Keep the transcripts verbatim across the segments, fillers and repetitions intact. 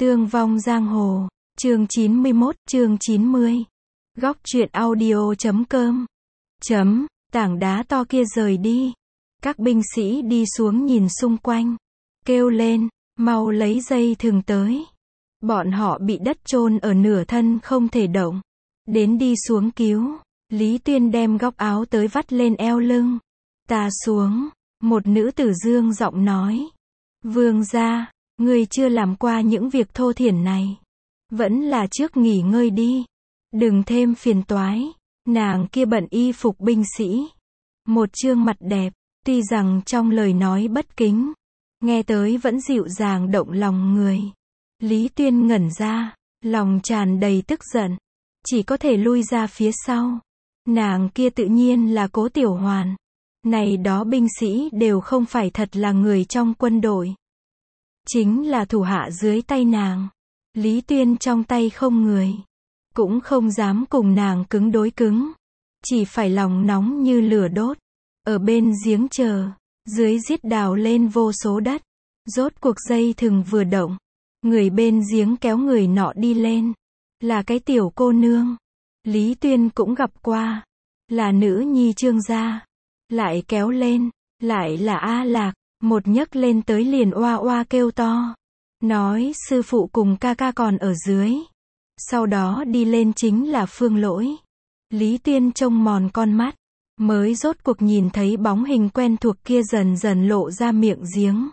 Tương vong giang hồ, chương chín mươi mốt, chương chín mươi. Góc truyện audio.com. Chấm, tảng đá to kia rời đi. Các binh sĩ đi xuống nhìn xung quanh. Kêu lên, mau lấy dây thừng tới. Bọn họ bị đất chôn ở nửa thân không thể động. Đến đi xuống cứu. Lý Tuyên đem góc áo tới vắt lên eo lưng. Ta xuống. Một nữ tử dương giọng nói. Vương gia, ngươi chưa làm qua những việc thô thiển này. Vẫn là trước nghỉ ngơi đi. Đừng thêm phiền toái. Nàng kia bận y phục binh sĩ. Một trương mặt đẹp, tuy rằng trong lời nói bất kính, nghe tới vẫn dịu dàng động lòng người. Lý Tuyên ngẩn ra, lòng tràn đầy tức giận, chỉ có thể lui ra phía sau. Nàng kia tự nhiên là Cố Tiểu Hoàn. Này đó binh sĩ đều không phải thật là người trong quân đội, chính là thủ hạ dưới tay nàng. Lý Tuyên trong tay không người, cũng không dám cùng nàng cứng đối cứng, chỉ phải lòng nóng như lửa đốt, ở bên giếng chờ, dưới giết đào lên vô số đất. Rốt cuộc dây thừng vừa động, người bên giếng kéo người nọ đi lên, là cái tiểu cô nương. Lý Tuyên cũng gặp qua, là nữ nhi Trương gia. Lại kéo lên, lại là A Lạc, một nhấc lên tới liền oa oa kêu to, nói sư phụ cùng ca ca còn ở dưới. Sau đó đi lên chính là Phương Lỗi. Lý Tuyên trông mòn con mắt, mới rốt cuộc nhìn thấy bóng hình quen thuộc kia dần dần lộ ra miệng giếng.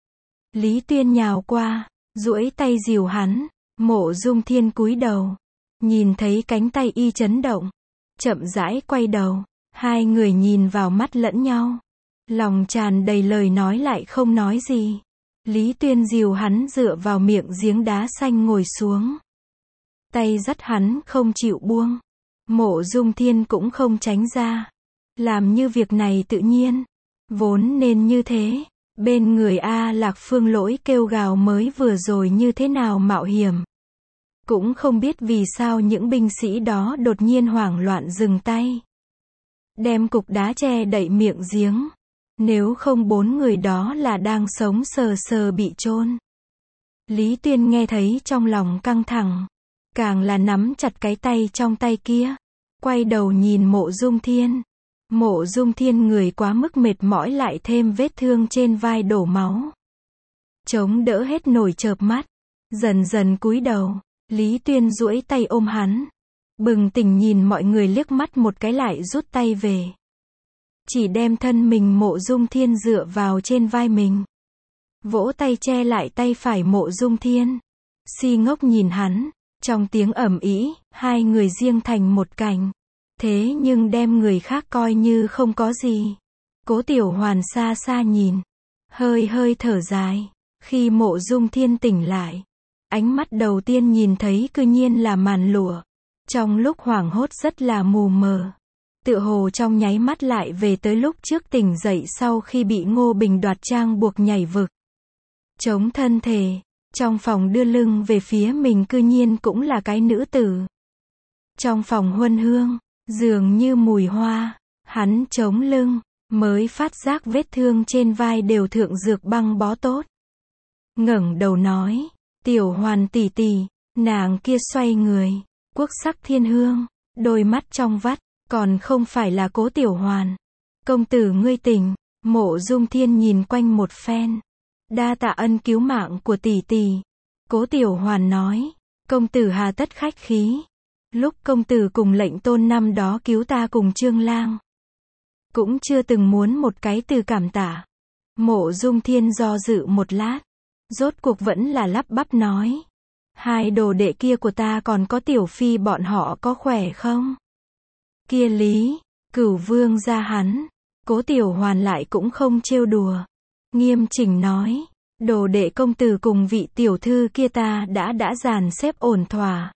Lý Tuyên nhào qua, duỗi tay dìu hắn. Mộ Dung Thiên cúi đầu, nhìn thấy cánh tay y chấn động, chậm rãi quay đầu. Hai người nhìn vào mắt lẫn nhau, lòng tràn đầy lời nói lại không nói gì. Lý Tuyên dìu hắn dựa vào miệng giếng đá xanh ngồi xuống, tay dắt hắn không chịu buông. Mộ Dung Thiên cũng không tránh ra, làm như việc này tự nhiên, vốn nên như thế. Bên người A Lạc Phương Lỗi kêu gào mới vừa rồi như thế nào mạo hiểm. Cũng không biết vì sao những binh sĩ đó đột nhiên hoảng loạn dừng tay, đem cục đá che đậy miệng giếng. Nếu không bốn người đó là đang sống sờ sờ bị chôn. Lý Tuyên nghe thấy trong lòng căng thẳng, càng là nắm chặt cái tay trong tay kia, quay đầu nhìn Mộ Dung Thiên. Mộ Dung Thiên người quá mức mệt mỏi lại thêm vết thương trên vai đổ máu, chống đỡ hết nổi chợp mắt, dần dần cúi đầu. Lý Tuyên duỗi tay ôm hắn, bừng tỉnh nhìn mọi người liếc mắt một cái lại rút tay về, chỉ đem thân mình Mộ Dung Thiên dựa vào trên vai mình, vỗ tay che lại tay phải Mộ Dung Thiên. Si ngốc nhìn hắn, trong tiếng ầm ĩ, hai người riêng thành một cành, thế nhưng đem người khác coi như không có gì. Cố Tiểu Hoàn xa xa nhìn, hơi hơi thở dài. Khi Mộ Dung Thiên tỉnh lại, ánh mắt đầu tiên nhìn thấy cư nhiên là màn lụa. Trong lúc hoảng hốt rất là mù mờ, tựa hồ trong nháy mắt lại về tới lúc trước tỉnh dậy sau khi bị Ngô Bình đoạt trang buộc nhảy vực. Chống thân thể, trong phòng đưa lưng về phía mình cư nhiên cũng là cái nữ tử. Trong phòng huân hương, dường như mùi hoa, hắn chống lưng, mới phát giác vết thương trên vai đều thượng dược băng bó tốt. Ngẩng đầu nói, Tiểu Hoàn tỷ tỷ. Nàng kia xoay người, quốc sắc thiên hương, đôi mắt trong vắt, còn không phải là Cố Tiểu Hoàn. Công tử ngươi tỉnh. Mộ Dung Thiên nhìn quanh một phen, đa tạ ân cứu mạng của tỷ tỷ. Cố Tiểu Hoàn nói, công tử hà tất khách khí. Lúc công tử cùng lệnh tôn năm đó cứu ta cùng Trương Lang, cũng chưa từng muốn một cái từ cảm tạ. Mộ Dung Thiên do dự một lát, rốt cuộc vẫn là lắp bắp nói, hai đồ đệ kia của ta còn có Tiểu Phi bọn họ có khỏe không? Kia Lý, Cửu Vương gia hắn. Cố Tiểu Hoàn lại cũng không trêu đùa, nghiêm chỉnh nói, đồ đệ công tử cùng vị tiểu thư kia ta đã đã dàn xếp ổn thỏa.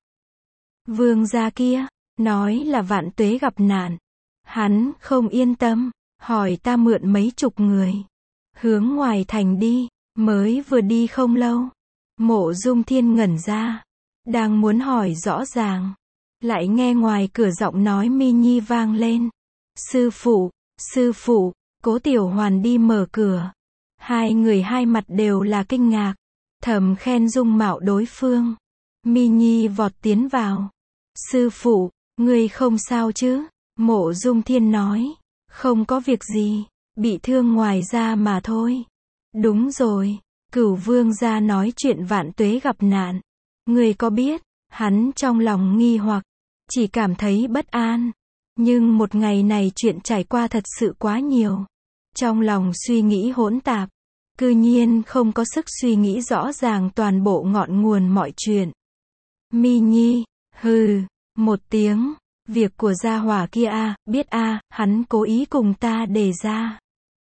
Vương gia kia, nói là Vạn Tuế gặp nạn, hắn không yên tâm, hỏi ta mượn mấy chục người, hướng ngoài thành đi. Mới vừa đi không lâu, Mộ Dung Thiên ngẩn ra, đang muốn hỏi rõ ràng, lại nghe ngoài cửa giọng nói mi nhi vang lên. Sư phụ, sư phụ. Cố Tiểu Hoàn đi mở cửa, hai người hai mặt đều là kinh ngạc, thầm khen dung mạo đối phương. Mi Nhi vọt tiến vào. Sư phụ, ngươi không sao chứ? Mộ Dung Thiên nói. Không có việc gì, bị thương ngoài da mà thôi. Đúng rồi, Cửu Vương gia nói chuyện Vạn Tuế gặp nạn. Ngươi có biết? Hắn trong lòng nghi hoặc, chỉ cảm thấy bất an. Nhưng một ngày này chuyện trải qua thật sự quá nhiều. Trong lòng suy nghĩ hỗn tạp, cư nhiên không có sức suy nghĩ rõ ràng toàn bộ ngọn nguồn mọi chuyện. Mi Nhi, hừ, một tiếng, việc của gia hỏa kia a, biết a, hắn cố ý cùng ta đề ra.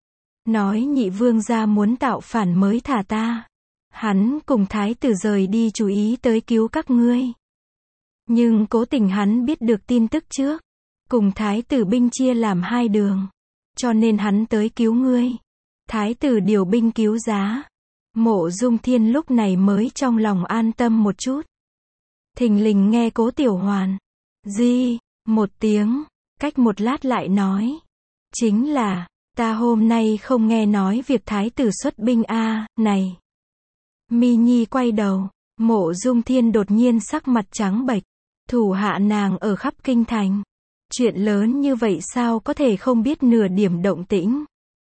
Nói nhị vương gia muốn tạo phản mới thả ta. Hắn cùng thái tử rời đi chú ý tới cứu các ngươi. Nhưng cố tình hắn biết được tin tức trước. Cùng thái tử binh chia làm hai đường. Cho nên hắn tới cứu ngươi. Thái tử điều binh cứu giá. Mộ Dung Thiên lúc này mới trong lòng an tâm một chút. Thình lình nghe Cố Tiểu Hoàn. Di, một tiếng, cách một lát lại nói. Chính là, ta hôm nay không nghe nói việc thái tử xuất binh a, này. Mi Nhi quay đầu, Mộ Dung Thiên đột nhiên sắc mặt trắng bệch. Thủ hạ nàng ở khắp kinh thành. Chuyện lớn như vậy sao có thể không biết nửa điểm động tĩnh.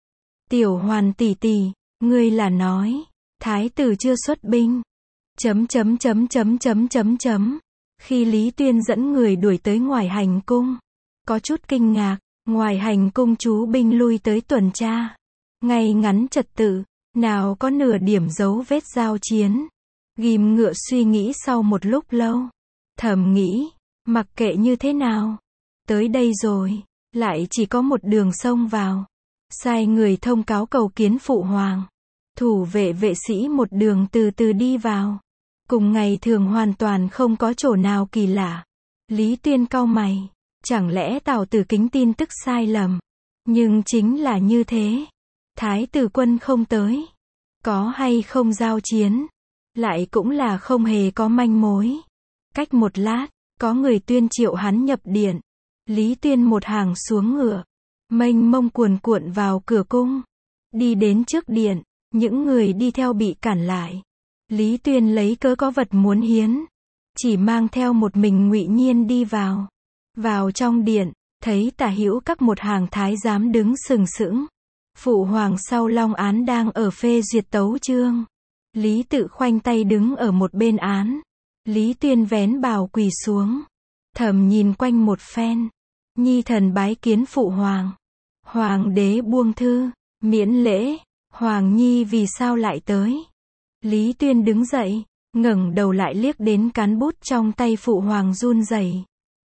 Tiểu Hoàn tỷ tỷ, ngươi là nói, thái tử chưa xuất binh. Chấm chấm chấm chấm chấm chấm chấm. Khi Lý Tuyên dẫn người đuổi tới ngoài hành cung, có chút kinh ngạc, ngoài hành cung chú binh lui tới tuần tra. Ngay ngắn trật tự, nào có nửa điểm dấu vết giao chiến. Ghim ngựa suy nghĩ sau một lúc lâu. Thầm nghĩ, mặc kệ như thế nào. Tới đây rồi, lại chỉ có một đường sông vào. Sai người thông cáo cầu kiến phụ hoàng. Thủ vệ vệ sĩ một đường từ từ đi vào. Cùng ngày thường hoàn toàn không có chỗ nào kỳ lạ. Lý Tuyên cau mày. Chẳng lẽ Tào Tử Kính tin tức sai lầm? Nhưng chính là như thế. Thái tử quân không tới. Có hay không giao chiến? Lại cũng là không hề có manh mối. Cách một lát, có người tuyên triệu hắn nhập điện. Lý Tuyên một hàng xuống ngựa. Mênh mông cuồn cuộn vào cửa cung. Đi đến trước điện, những người đi theo bị cản lại. Lý Tuyên lấy cớ có vật muốn hiến. Chỉ mang theo một mình Ngụy Nhiên đi vào. Vào trong điện, thấy tả hữu các một hàng thái giám đứng sừng sững. Phụ hoàng sau long án đang ở phê duyệt tấu chương. Lý Tự khoanh tay đứng ở một bên án. Lý Tuyên vén bào quỳ xuống. Thầm nhìn quanh một phen. Nhi thần bái kiến phụ hoàng. Hoàng đế buông thư, miễn lễ. Hoàng Nhi vì sao lại tới? Lý Tuyên đứng dậy, ngẩng đầu lại liếc đến cán bút trong tay phụ hoàng run rẩy.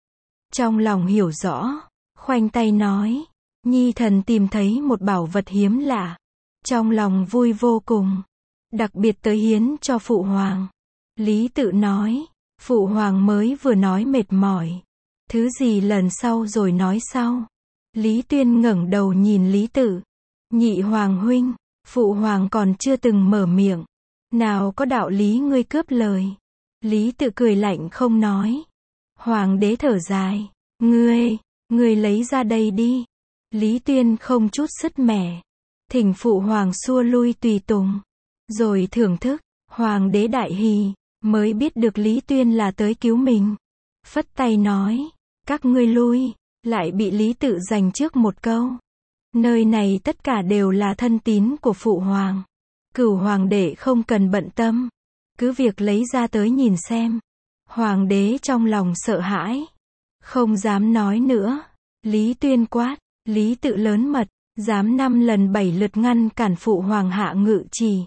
Trong lòng hiểu rõ, khoanh tay nói, Nhi thần tìm thấy một bảo vật hiếm lạ. Trong lòng vui vô cùng, đặc biệt tới hiến cho phụ hoàng. Lý Tự nói, phụ hoàng mới vừa nói mệt mỏi. Thứ gì lần sau rồi nói sau. Lý Tuyên ngẩng đầu nhìn Lý Tự. Nhị hoàng huynh, phụ hoàng còn chưa từng mở miệng. Nào có đạo lý ngươi cướp lời. Lý Tự cười lạnh không nói. Hoàng đế thở dài. Ngươi, ngươi lấy ra đây đi. Lý Tuyên không chút sứt mẻ. Thỉnh phụ hoàng xua lui tùy tùng. Rồi thưởng thức, hoàng đế đại hỉ, mới biết được Lý Tuyên là tới cứu mình. Phất tay nói, các ngươi lui, lại bị Lý Tự giành trước một câu. Nơi này tất cả đều là thân tín của phụ hoàng. Cửu hoàng đệ không cần bận tâm. Cứ việc lấy ra tới nhìn xem. Hoàng đế trong lòng sợ hãi. Không dám nói nữa. Lý Tuyên quát, Lý Tự lớn mật, dám năm lần bảy lượt ngăn cản phụ hoàng hạ ngự chỉ.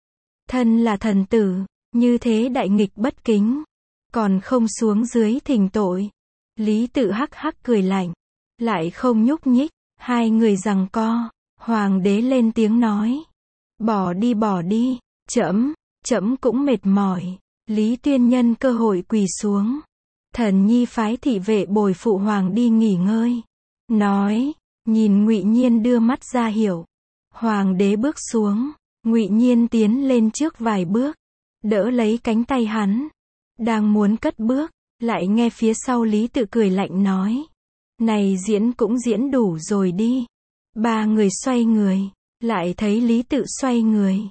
Thân là thần tử, như thế đại nghịch bất kính. Còn không xuống dưới thỉnh tội. Lý Tự hắc hắc cười lạnh. Lại không nhúc nhích. Hai người giằng co. Hoàng đế lên tiếng nói. Bỏ đi bỏ đi. Trẫm, trẫm cũng mệt mỏi. Lý Tuyên nhân cơ hội quỳ xuống. Thần nhi phái thị vệ bồi phụ hoàng đi nghỉ ngơi. Nói, nhìn Ngụy Nhiên đưa mắt ra hiểu. Hoàng đế bước xuống. Ngụy Nhiên tiến lên trước vài bước. Đỡ lấy cánh tay hắn. Đang muốn cất bước. Lại nghe phía sau Lý Tự cười lạnh nói. Này diễn cũng diễn đủ rồi đi. Ba người xoay người. Lại thấy Lý Tự xoay người.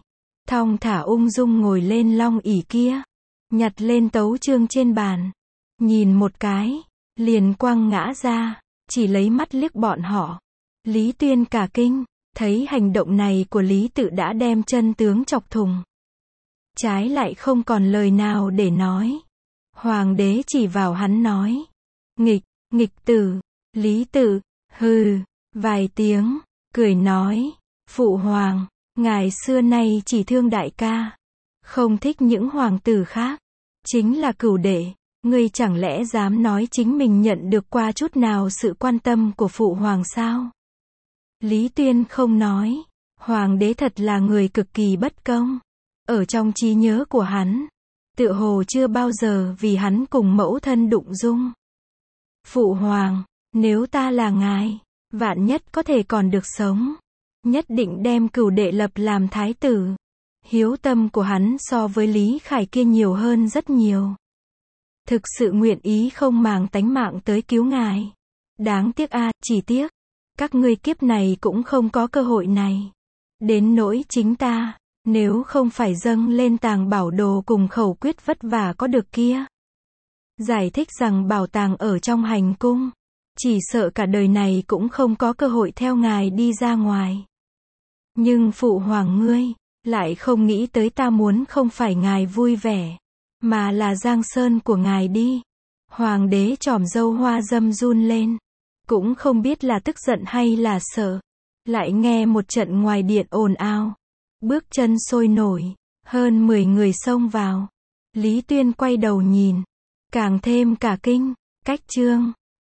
thong thả ung dung ngồi lên long ỷ kia, nhặt lên tấu chương trên bàn, nhìn một cái, liền quăng ngã ra, chỉ lấy mắt liếc bọn họ. Lý Tuyên cả kinh, thấy hành động này của Lý Tự đã đem chân tướng chọc thùng. Trái lại không còn lời nào để nói. Hoàng đế chỉ vào hắn nói. Nghịch, nghịch tử. Lý Tự, hừ, vài tiếng, cười nói. Phụ hoàng, ngài xưa nay chỉ thương đại ca, không thích những hoàng tử khác. Chính là cửu đệ, ngươi chẳng lẽ dám nói chính mình nhận được qua chút nào sự quan tâm của phụ hoàng sao? Lý Tuyên không nói. Hoàng đế thật là người cực kỳ bất công. Ở trong trí nhớ của hắn, tựa hồ chưa bao giờ vì hắn cùng mẫu thân đụng dung. Phụ hoàng, nếu ta là ngài, vạn nhất có thể còn được sống, nhất định đem cửu đệ lập làm thái tử. Hiếu tâm của hắn so với Lý Khải kia nhiều hơn rất nhiều. Thực sự nguyện ý không màng tánh mạng tới cứu ngài. Đáng tiếc a, chỉ tiếc, các ngươi kiếp này cũng không có cơ hội này. Đến nỗi chính ta, nếu không phải dâng lên tàng bảo đồ cùng khẩu quyết vất vả có được kia. Giải thích rằng bảo tàng ở trong hành cung, chỉ sợ cả đời này cũng không có cơ hội theo ngài đi ra ngoài. Nhưng phụ hoàng ngươi, lại không nghĩ tới ta muốn không phải ngài vui vẻ, mà là giang sơn của ngài đi. Hoàng đế tròm râu hoa râm run lên, cũng không biết là tức giận hay là sợ. Lại nghe một trận ngoài điện ồn ào, bước chân sôi nổi, hơn mười người xông vào. Lý Tuyên quay đầu nhìn, càng thêm cả kinh. Cách chương